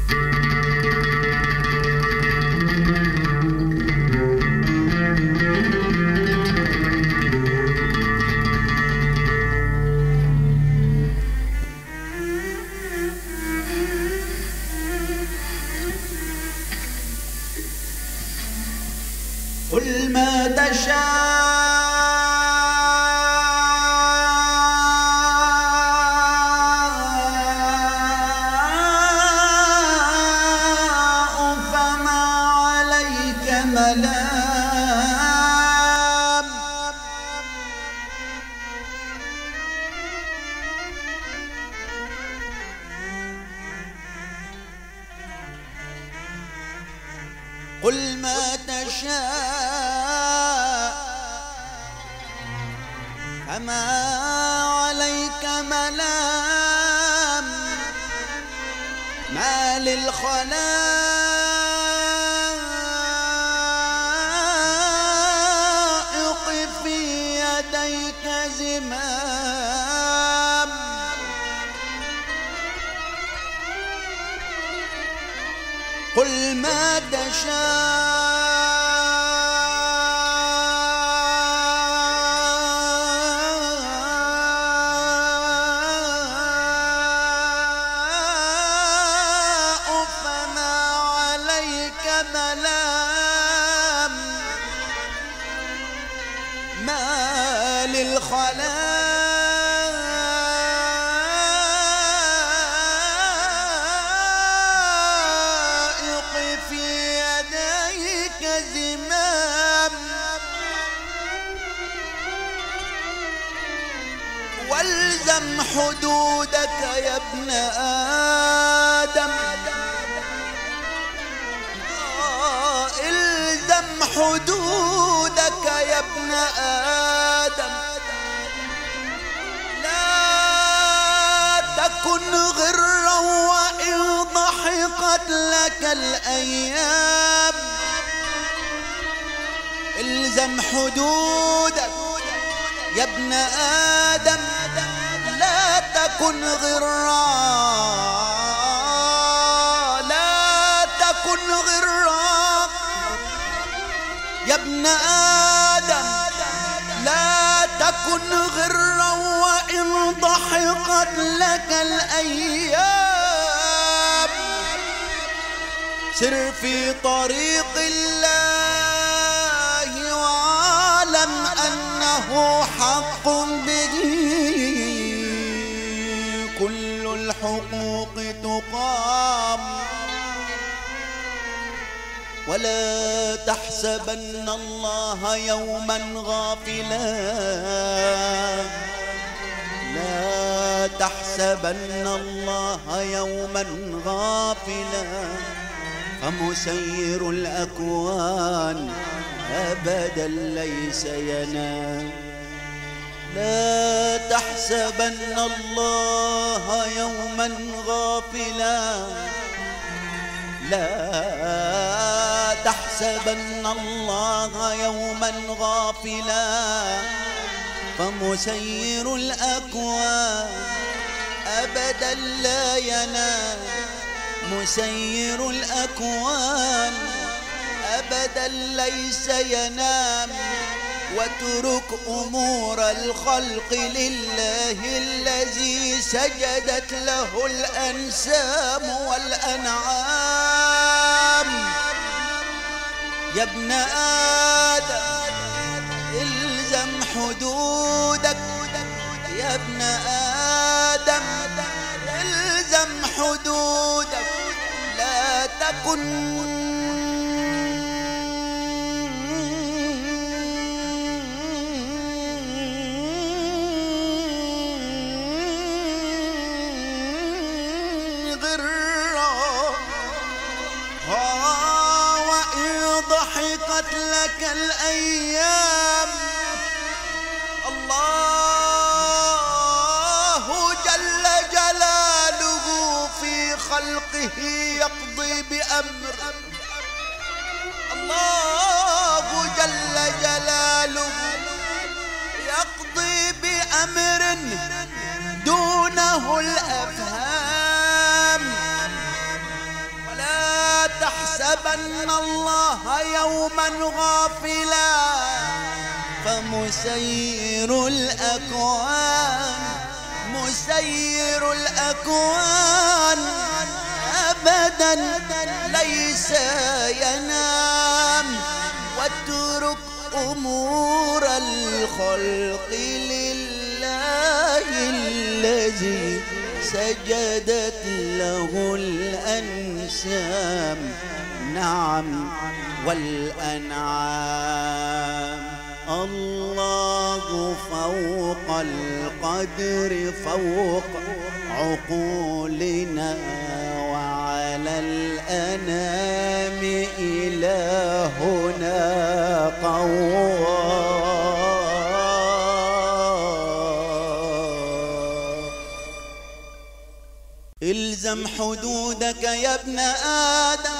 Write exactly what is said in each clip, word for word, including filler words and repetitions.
قل ما تشاء فما عليك ملام. قل ما تشاء فما عليك ملام. ما للخلائق في يديك زمام. قل ما تشاء فما عليك ملام. ما للخلائق في يديك زمام. والزم حدودك يا ابن آدم. آه الزم حدودك يا ابن آدم. لا تكن غرا وإن ضحكت لك الأيام. الزم حدودك يا ابن آدم. لا تكن غرا لا تكن غرا يا ابن آدم. لا تكن غرا وإن ضحكت لك الأيام. سر في طريق الله واعلم أنه حق به كل الحقوق تقام. ولا تحسبن الله يوما غافلا. لا تحسبن الله يوما غافلا. فمسير الأكوان أبدا ليس ينام. لا تحسبن الله يوما غافلا. لا تحسبن الله يوما غافلا. فمسير الأكوان أبدا لا ينام. مسير الأكوان أبدا ليس ينام. واترك أمور الخلق لله الذي سجدت له الأنسام والأنعام. يا ابن آدم الزم حدودك. يا ابن آدم الزم حدودك. لا تكن ضحكت لك الأيام. الله جل جلاله في خلقه يقضي بأمر. الله جل جلاله يقضي بأمر دونه الأفهام. تحسبن الله يوما غافلا فمسير الأكوان مسير الأكوان أبدا ليس ينام. واترك أمور الخلق لله الذي سجدت له الأنسام. نعم والأنعام. الله فوق القدر فوق عقولنا وعلى الأنام إلهنا قوام. الزم حدودك يا ابن آدم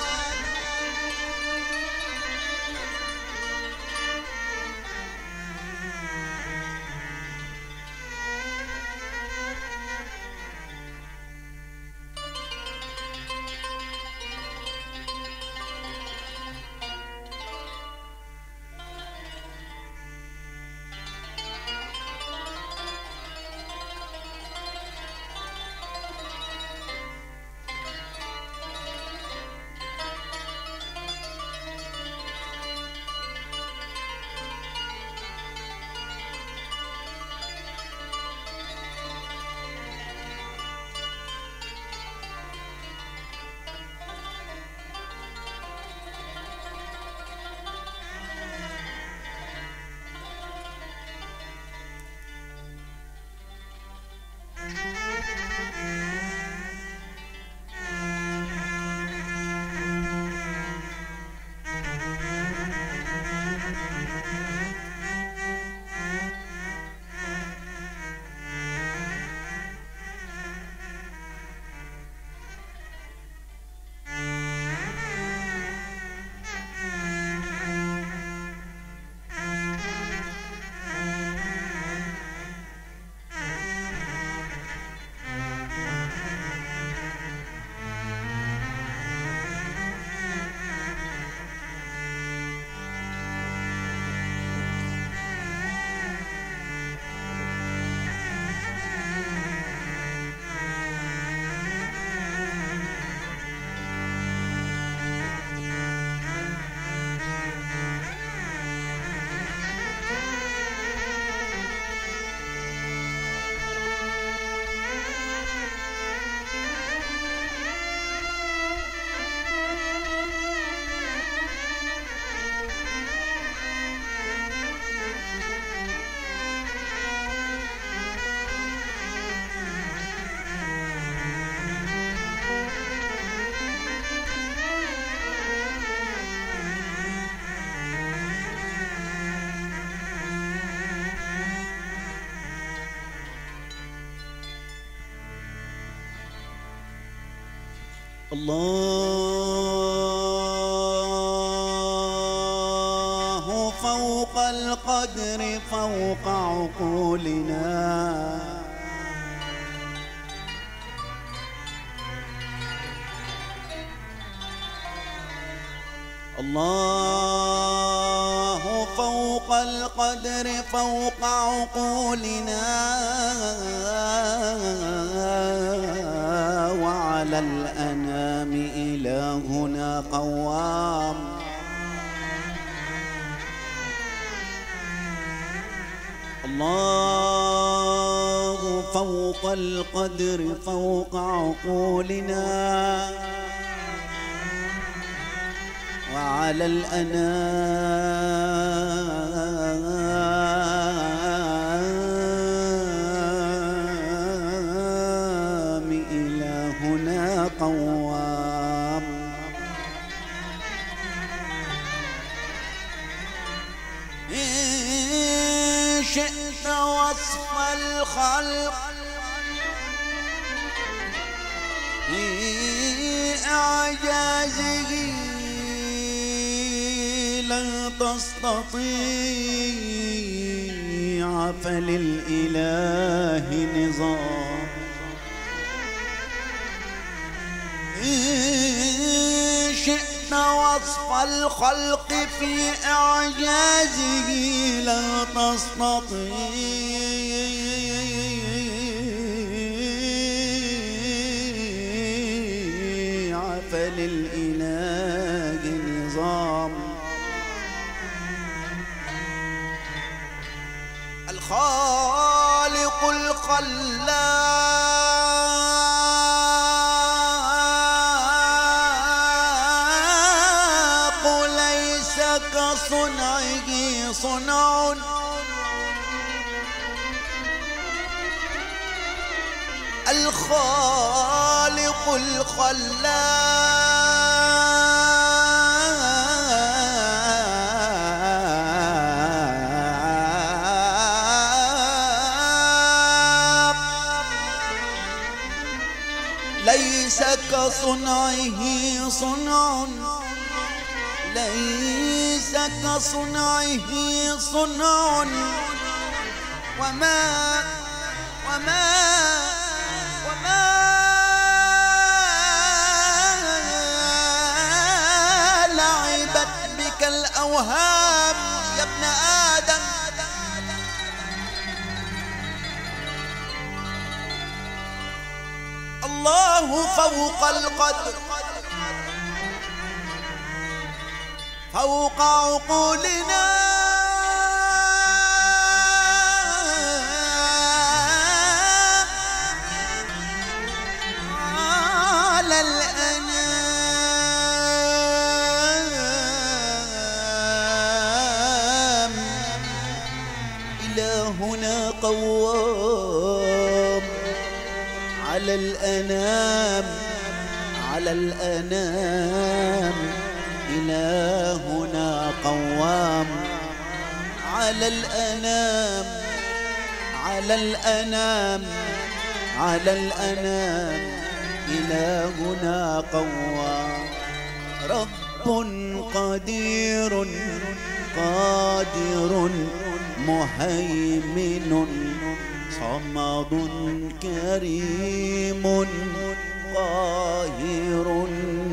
الله فوق القدر فوق عقولنا الله فوق القدر فوق عقولنا وعلى الأنام إلهنا قوام. الله فوق القدر فوق عقولنا وعلى الأنام إلهنا قوام. إن شئت وصف الخلق في إعجازه لن تستطيع فللإله نظام. إن شئت شئت وصف الخلق في إعجازه لا تستطيع، فللإله نظام. الخالق الخلاق ليس كصنعه صنع، الخالق الخلاق ليس كصنعه صنع، ليس كصنعه صنع، وما وما وما لعبت بك الأوهام يا ابن آدم. الله فوق القدر، فوق عقولنا، على الأنام إلهنا قوام، على الأنام على الأنام إلهنا قوام، على الأنام على الأنام على الأنام إلهنا قوام. رب قدير قادر مهيمن صمد كريم قاهر